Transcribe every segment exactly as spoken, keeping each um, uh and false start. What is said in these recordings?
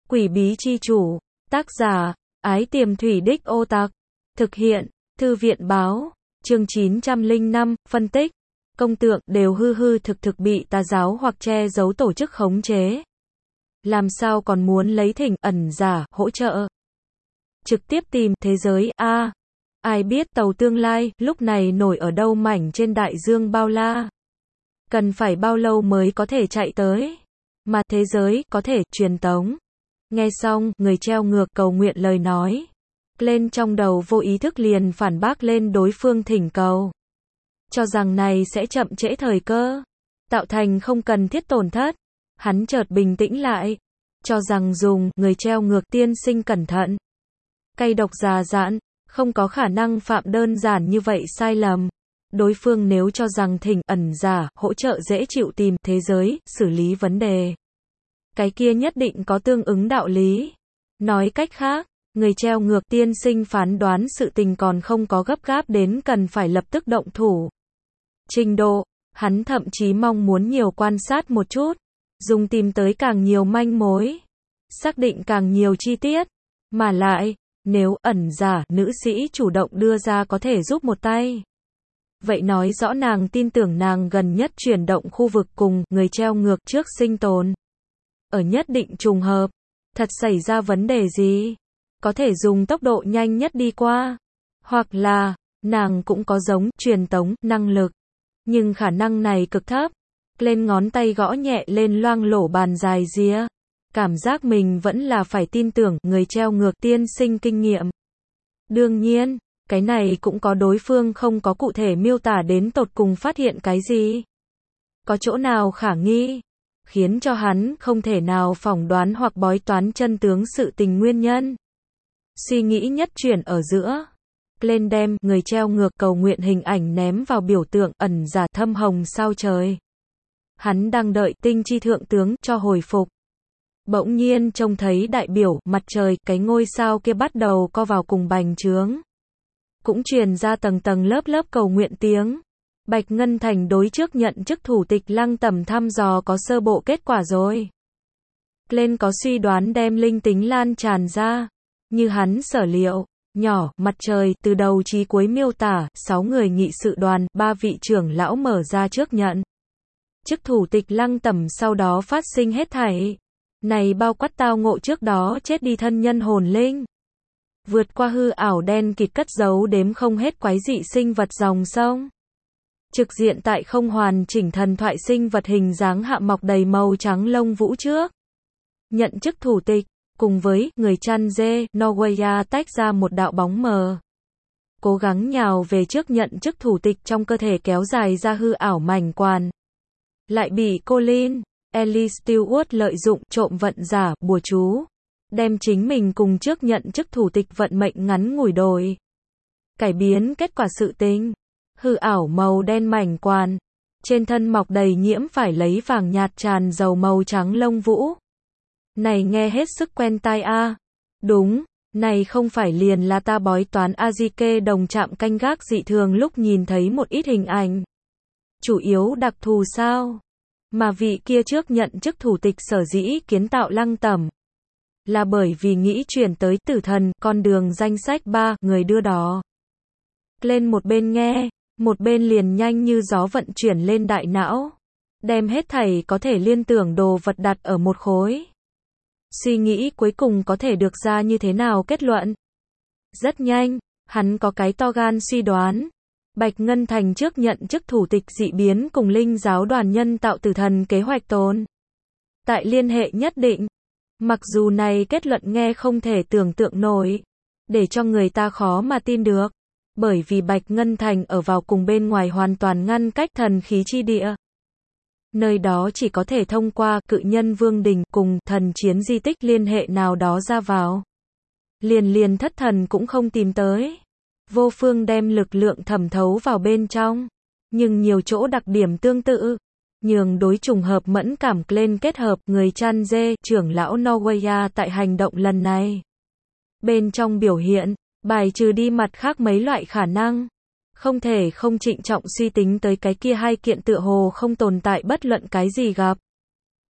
Quỷ bí chi chủ. Tác giả, Ái Tiềm Thủy Đích Ô Tặc. Thực hiện, Thư viện báo. Chương chín trăm lẻ năm, phân tích. Công tượng đều hư hư thực thực bị tà giáo hoặc che giấu tổ chức khống chế. Làm sao còn muốn lấy thỉnh ẩn giả hỗ trợ? Trực tiếp tìm thế giới a. À, ai biết tàu tương lai lúc này nổi ở đâu mảnh trên đại dương bao la? Cần phải bao lâu mới có thể chạy tới? Mà thế giới có thể truyền tống. Nghe xong, người treo ngược cầu nguyện lời nói lên trong đầu vô ý thức liền phản bác lên đối phương thỉnh cầu. Cho rằng này sẽ chậm trễ thời cơ, tạo thành không cần thiết tổn thất. Hắn chợt bình tĩnh lại, cho rằng dùng người treo ngược tiên sinh cẩn thận, cay độc già dặn, không có khả năng phạm đơn giản như vậy sai lầm. Đối phương nếu cho rằng thỉnh ẩn giả hỗ trợ dễ chịu tìm thế giới xử lý vấn đề, cái kia nhất định có tương ứng đạo lý. Nói cách khác, người treo ngược tiên sinh phán đoán sự tình còn không có gấp gáp đến cần phải lập tức động thủ trình độ. Hắn thậm chí mong muốn nhiều quan sát một chút, dùng tìm tới càng nhiều manh mối, xác định càng nhiều chi tiết. Mà lại, nếu ẩn giả nữ sĩ chủ động đưa ra có thể giúp một tay, vậy nói rõ nàng tin tưởng nàng gần nhất chuyển động khu vực cùng người treo ngược trước sinh tồn. Ở nhất định trùng hợp, thật xảy ra vấn đề gì, có thể dùng tốc độ nhanh nhất đi qua. Hoặc là, nàng cũng có giống truyền tống năng lực, nhưng khả năng này cực thấp. Lên ngón tay gõ nhẹ lên loang lổ bàn dài ria. Cảm giác mình vẫn là phải tin tưởng người treo ngược tiên sinh kinh nghiệm. Đương nhiên, cái này cũng có đối phương không có cụ thể miêu tả đến tột cùng phát hiện cái gì, có chỗ nào khả nghi, khiến cho hắn không thể nào phỏng đoán hoặc bói toán chân tướng sự tình nguyên nhân. Suy nghĩ nhất chuyển ở giữa, lên đem người treo ngược cầu nguyện hình ảnh ném vào biểu tượng ẩn giả thâm hồng sao trời. Hắn đang đợi tinh chi thượng tướng cho hồi phục. Bỗng nhiên trông thấy đại biểu mặt trời, cái ngôi sao kia bắt đầu co vào cùng bành trướng. Cũng truyền ra tầng tầng lớp lớp cầu nguyện tiếng. Bạch Ngân Thành đối trước nhận chức thủ tịch Lăng Tẩm thăm dò có sơ bộ kết quả rồi. Lên có suy đoán đem linh tính lan tràn ra. Như hắn sở liệu, nhỏ, mặt trời, từ đầu chí cuối miêu tả, sáu người nghị sự đoàn, ba vị trưởng lão mở ra trước nhận chức thủ tịch Lăng Tẩm sau đó phát sinh hết thảy. Này bao quát tao ngộ trước đó chết đi thân nhân hồn linh. Vượt qua hư ảo đen kịt cất giấu đếm không hết quái dị sinh vật dòng sông. Trực diện tại không hoàn chỉnh thần thoại sinh vật hình dáng hạ mọc đầy màu trắng lông vũ trước nhận chức thủ tịch, cùng với người chăn dê, Norwaya tách ra một đạo bóng mờ. Cố gắng nhào về trước nhận chức thủ tịch trong cơ thể kéo dài ra hư ảo mảnh quan. Lại bị Colin, Ellie Stewart lợi dụng trộm vận giả, bùa chú. Đem chính mình cùng trước nhận chức thủ tịch vận mệnh ngắn ngủi đổi. Cải biến kết quả sự tình. Hư ảo màu đen mảnh quan. Trên thân mọc đầy nhiễm phải lấy vàng nhạt tràn dầu màu trắng lông vũ. Này nghe hết sức quen tai a. À. Đúng, này không phải liền là ta bói toán Azike đồng chạm canh gác dị thường lúc nhìn thấy một ít hình ảnh. Chủ yếu đặc thù sao? Mà vị kia trước nhận chức thủ tịch sở dĩ kiến tạo Lăng Tẩm. Là bởi vì nghĩ chuyển tới tử thần, con đường danh sách ba, người đưa đó. Lên một bên nghe, một bên liền nhanh như gió vận chuyển lên đại não. Đem hết thảy có thể liên tưởng đồ vật đặt ở một khối. Suy nghĩ cuối cùng có thể được ra như thế nào kết luận. Rất nhanh, hắn có cái to gan suy đoán. Bạch Ngân Thành trước nhận chức thủ tịch dị biến cùng linh giáo đoàn nhân tạo tử thần kế hoạch tồn tại liên hệ nhất định. Mặc dù này kết luận nghe không thể tưởng tượng nổi, để cho người ta khó mà tin được, bởi vì Bạch Ngân Thành ở vào cùng bên ngoài hoàn toàn ngăn cách thần khí chi địa. Nơi đó chỉ có thể thông qua cự nhân vương đình cùng thần chiến di tích liên hệ nào đó ra vào. Liền liền thất thần cũng không tìm tới. Vô phương đem lực lượng thẩm thấu vào bên trong, nhưng nhiều chỗ đặc điểm tương tự. Nhường đối trùng hợp mẫn cảm lên kết hợp người chăn dê, trưởng lão Norwaya tại hành động lần này. Bên trong biểu hiện, bài trừ đi mặt khác mấy loại khả năng. Không thể không trịnh trọng suy tính tới cái kia hai kiện tựa hồ không tồn tại bất luận cái gì gặp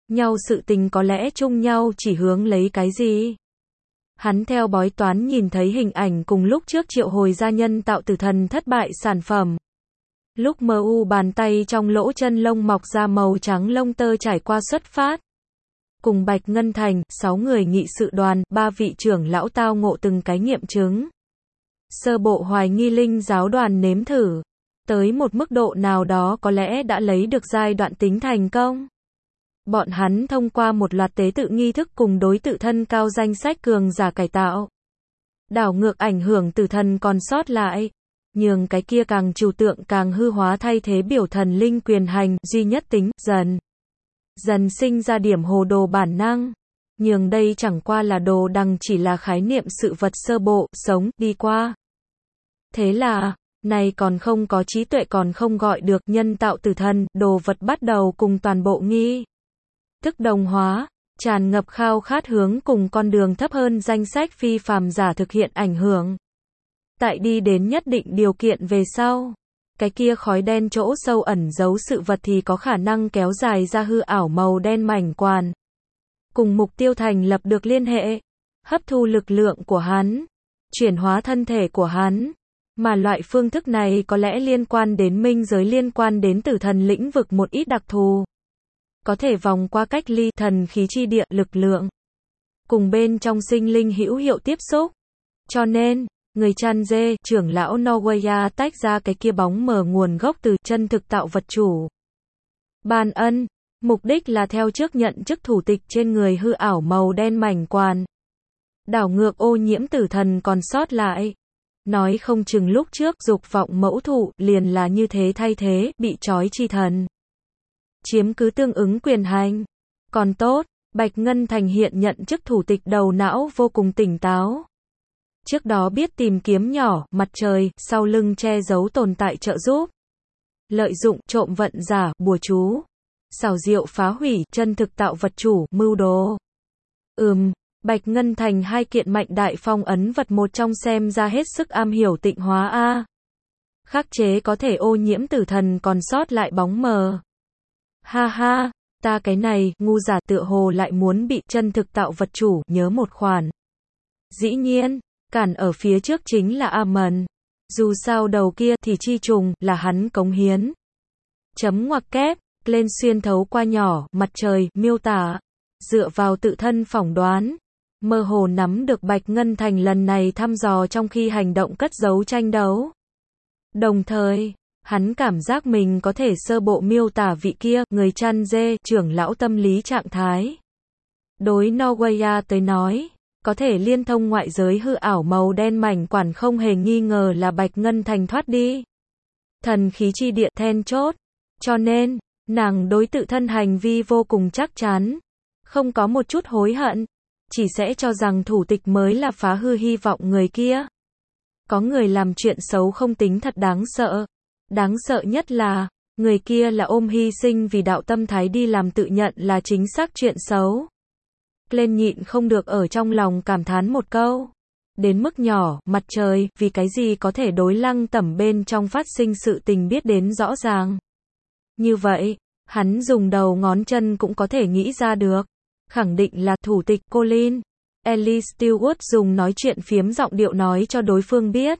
nhau sự tình có lẽ chung nhau chỉ hướng lấy cái gì? Hắn theo bói toán nhìn thấy hình ảnh cùng lúc trước triệu hồi gia nhân tạo tử thần thất bại sản phẩm. Lúc mờ u bàn tay trong lỗ chân lông mọc ra màu trắng lông tơ trải qua xuất phát. Cùng Bạch Ngân Thành, sáu người nghị sự đoàn, ba vị trưởng lão tao ngộ từng cái nghiệm chứng. Sơ bộ hoài nghi linh giáo đoàn nếm thử. Tới một mức độ nào đó có lẽ đã lấy được giai đoạn tính thành công. Bọn hắn thông qua một loạt tế tự nghi thức cùng đối tự thân cao danh sách cường giả cải tạo. Đảo ngược ảnh hưởng tử thần còn sót lại. Nhường cái kia càng trừu tượng càng hư hóa thay thế biểu thần linh quyền hành, duy nhất tính, dần. Dần sinh ra điểm hồ đồ bản năng. Nhường đây chẳng qua là đồ đằng chỉ là khái niệm sự vật sơ bộ, sống, đi qua. Thế là, này còn không có trí tuệ còn không gọi được nhân tạo tử thần, đồ vật bắt đầu cùng toàn bộ nghi thức đồng hóa, tràn ngập khao khát hướng cùng con đường thấp hơn danh sách phi phàm giả thực hiện ảnh hưởng. Tại đi đến nhất định điều kiện về sau, cái kia khói đen chỗ sâu ẩn giấu sự vật thì có khả năng kéo dài ra hư ảo màu đen mảnh quan. Cùng mục tiêu thành lập được liên hệ, hấp thu lực lượng của hắn, chuyển hóa thân thể của hắn. Mà loại phương thức này có lẽ liên quan đến minh giới, liên quan đến tử thần lĩnh vực một ít đặc thù. Có thể vòng qua cách ly thần khí chi địa lực lượng. Cùng bên trong sinh linh hữu hiệu tiếp xúc. Cho nên, người chăn dê, trưởng lão Norwaya tách ra cái kia bóng mờ nguồn gốc từ chân thực tạo vật chủ. Ban ân, mục đích là theo trước nhận chức thủ tịch trên người hư ảo màu đen mảnh quan. Đảo ngược ô nhiễm tử thần còn sót lại. Nói không chừng lúc trước dục vọng mẫu thụ liền là như thế thay thế, bị trói chi thần. Chiếm cứ tương ứng quyền hành. Còn tốt, Bạch Ngân Thành hiện nhận chức thủ tịch đầu não vô cùng tỉnh táo. Trước đó biết tìm kiếm nhỏ, mặt trời, sau lưng che giấu tồn tại trợ giúp. Lợi dụng, trộm vận giả, bùa chú. Xảo diệu phá hủy, chân thực tạo vật chủ, mưu đồ. Ừm, Bạch Ngân Thành hai kiện mạnh đại phong ấn vật một trong xem ra hết sức am hiểu tịnh hóa a. Khắc chế có thể ô nhiễm tử thần còn sót lại bóng mờ. Ha ha, ta cái này, ngu giả tựa hồ lại muốn bị chân thực tạo vật chủ, nhớ một khoản. Dĩ nhiên, cản ở phía trước chính là Amen. Dù sao đầu kia thì chi trùng, là hắn cống hiến. Chấm ngoặc kép, lên xuyên thấu qua nhỏ, mặt trời, miêu tả. Dựa vào tự thân phỏng đoán. Mơ hồ nắm được Bạch Ngân Thành lần này thăm dò trong khi hành động cất giấu tranh đấu. Đồng thời, hắn cảm giác mình có thể sơ bộ miêu tả vị kia, người chăn dê, trưởng lão tâm lý trạng thái. Đối Norwaya tới nói, có thể liên thông ngoại giới hư ảo màu đen mảnh quản không hề nghi ngờ là Bạch Ngân Thành thoát đi. Thần khí chi địa then chốt. Cho nên, nàng đối tự thân hành vi vô cùng chắc chắn. Không có một chút hối hận. Chỉ sẽ cho rằng thủ tịch mới là phá hư hy vọng người kia. Có người làm chuyện xấu không tính thật đáng sợ. Đáng sợ nhất là, người kia là ôm hy sinh vì đạo tâm thái đi làm tự nhận là chính xác chuyện xấu. Lên nhịn không được ở trong lòng cảm thán một câu. Đến mức nhỏ, mặt trời, vì cái gì có thể đối Lăng Tẩm bên trong phát sinh sự tình biết đến rõ ràng. Như vậy, hắn dùng đầu ngón chân cũng có thể nghĩ ra được. Khẳng định là thủ tịch Colin. Ellie Stewart dùng nói chuyện phiếm giọng điệu nói cho đối phương biết.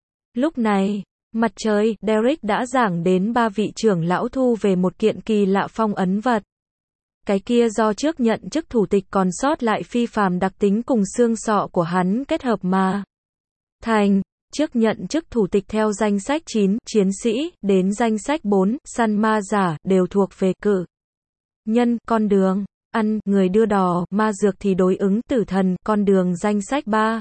Lúc này, mặt trời, Derek đã giảng đến ba vị trưởng lão thu về một kiện kỳ lạ phong ấn vật. Cái kia do trước nhận chức thủ tịch còn sót lại phi phàm đặc tính cùng xương sọ của hắn kết hợp mà thành. Trước nhận chức thủ tịch theo danh sách chín, chiến sĩ, đến danh sách bốn, săn ma giả, đều thuộc về cự nhân, con đường. Ăn, người đưa đò, ma dược thì đối ứng tử thần, con đường danh sách ba.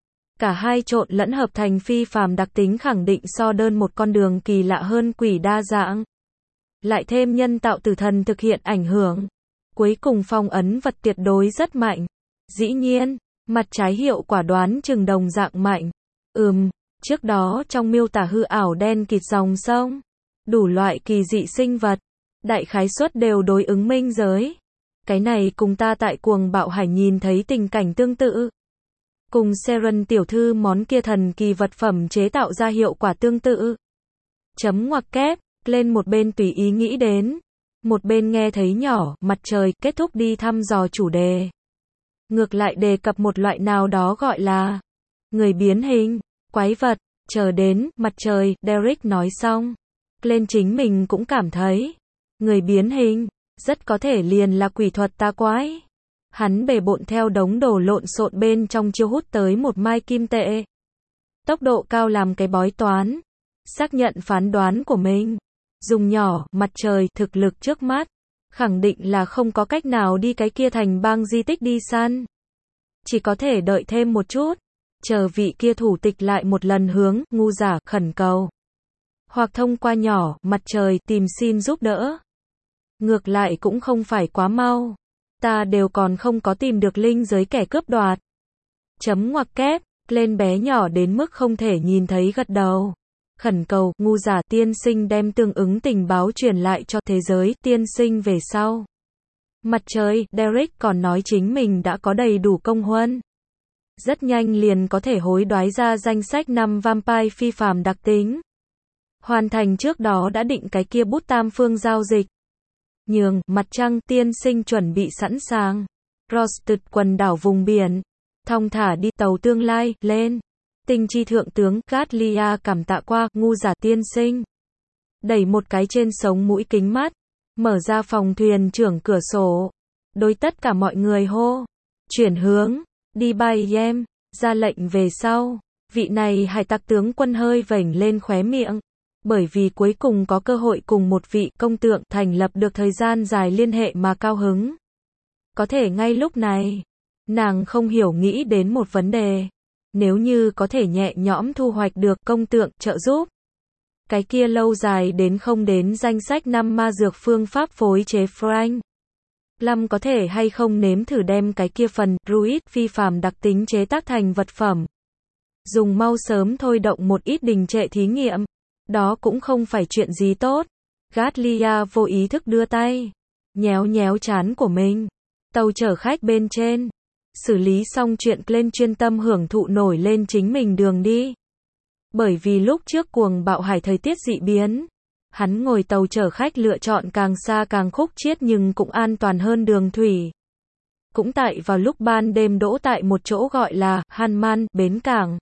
Cả hai trộn lẫn hợp thành phi phàm đặc tính khẳng định so đơn một con đường kỳ lạ hơn quỷ đa dạng. Lại thêm nhân tạo tử thần thực hiện ảnh hưởng. Cuối cùng phong ấn vật tuyệt đối rất mạnh. Dĩ nhiên, mặt trái hiệu quả đoán chừng đồng dạng mạnh. Ừm, trước đó trong miêu tả hư ảo đen kịt dòng sông. Đủ loại kỳ dị sinh vật. Đại khái suất đều đối ứng minh giới. Cái này cùng ta tại cuồng bạo hải nhìn thấy tình cảnh tương tự. Cùng Seren tiểu thư món kia thần kỳ vật phẩm chế tạo ra hiệu quả tương tự. Chấm ngoặc kép, lên một bên tùy ý nghĩ đến. Một bên nghe thấy nhỏ, mặt trời, kết thúc đi thăm dò chủ đề. Ngược lại đề cập một loại nào đó gọi là người biến hình, quái vật, chờ đến, mặt trời, Derek nói xong. Glenn chính mình cũng cảm thấy, người biến hình, rất có thể liền là quỷ thuật tà quái. Hắn bề bộn theo đống đồ lộn xộn bên trong chiêu hút tới một mai kim tệ. Tốc độ cao làm cái bói toán. Xác nhận phán đoán của mình. Dùng nhỏ, mặt trời, thực lực trước mắt. Khẳng định là không có cách nào đi cái kia thành bang di tích đi săn. Chỉ có thể đợi thêm một chút. Chờ vị kia thủ tịch lại một lần hướng, ngu giả, khẩn cầu. Hoặc thông qua nhỏ, mặt trời, tìm xin giúp đỡ. Ngược lại cũng không phải quá mau. Ta đều còn không có tìm được linh giới kẻ cướp đoạt. Chấm ngoặc kép, lên bé nhỏ đến mức không thể nhìn thấy gật đầu. Khẩn cầu, ngu giả tiên sinh đem tương ứng tình báo truyền lại cho thế giới tiên sinh về sau. Mặt trời, Derek còn nói chính mình đã có đầy đủ công huân. Rất nhanh liền có thể hối đoái ra danh sách năm vampire phi phàm đặc tính. Hoàn thành trước đó đã định cái kia bút tam phương giao dịch. Nhường, mặt trăng, tiên sinh chuẩn bị sẵn sàng. Rosted quần đảo vùng biển. Thong thả đi tàu tương lai, lên. Tinh chi thượng tướng, Gatlia cảm tạ qua, ngu giả tiên sinh. Đẩy một cái trên sống mũi kính mắt. Mở ra phòng thuyền trưởng cửa sổ. Đối tất cả mọi người hô. Chuyển hướng. Đi bay em. Ra lệnh về sau. Vị này hải tặc tướng quân hơi vểnh lên khóe miệng. Bởi vì cuối cùng có cơ hội cùng một vị công tượng thành lập được thời gian dài liên hệ mà cao hứng. Có thể ngay lúc này, nàng không hiểu nghĩ đến một vấn đề. Nếu như có thể nhẹ nhõm thu hoạch được công tượng trợ giúp. Cái kia lâu dài đến không đến danh sách năm ma dược phương pháp phối chế Frank. Lâm có thể hay không nếm thử đem cái kia phần druid phi phàm đặc tính chế tác thành vật phẩm. Dùng mau sớm thôi động một ít đình trệ thí nghiệm. Đó cũng không phải chuyện gì tốt. Gatlia vô ý thức đưa tay. Nhéo nhéo trán của mình. Tàu chở khách bên trên. Xử lý xong chuyện lên chuyên tâm hưởng thụ nổi lên chính mình đường đi. Bởi vì lúc trước cuồng bạo hải thời tiết dị biến. Hắn ngồi tàu chở khách lựa chọn càng xa càng khúc chiết nhưng cũng an toàn hơn đường thủy. Cũng tại vào lúc ban đêm đỗ tại một chỗ gọi là Hanman, bến cảng.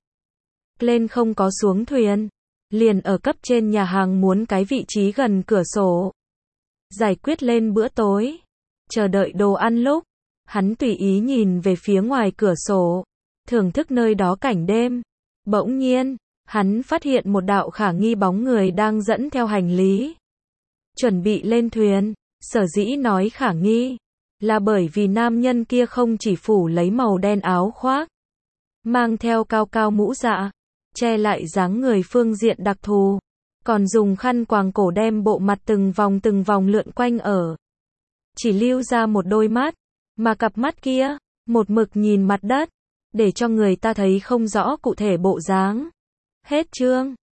Lên không có xuống thuyền. Liền ở cấp trên nhà hàng muốn cái vị trí gần cửa sổ. Giải quyết lên bữa tối. Chờ đợi đồ ăn lúc. Hắn tùy ý nhìn về phía ngoài cửa sổ. Thưởng thức nơi đó cảnh đêm. Bỗng nhiên, hắn phát hiện một đạo khả nghi bóng người đang dẫn theo hành lý. Chuẩn bị lên thuyền. Sở dĩ nói khả nghi. Là bởi vì nam nhân kia không chỉ phủ lấy màu đen áo khoác. Mang theo cao cao mũ dạ. Che lại dáng người phương diện đặc thù. Còn dùng khăn quàng cổ đem bộ mặt từng vòng từng vòng lượn quanh ở. Chỉ lưu ra một đôi mắt. Mà cặp mắt kia, một mực nhìn mặt đất. Để cho người ta thấy không rõ cụ thể bộ dáng. Hết chương.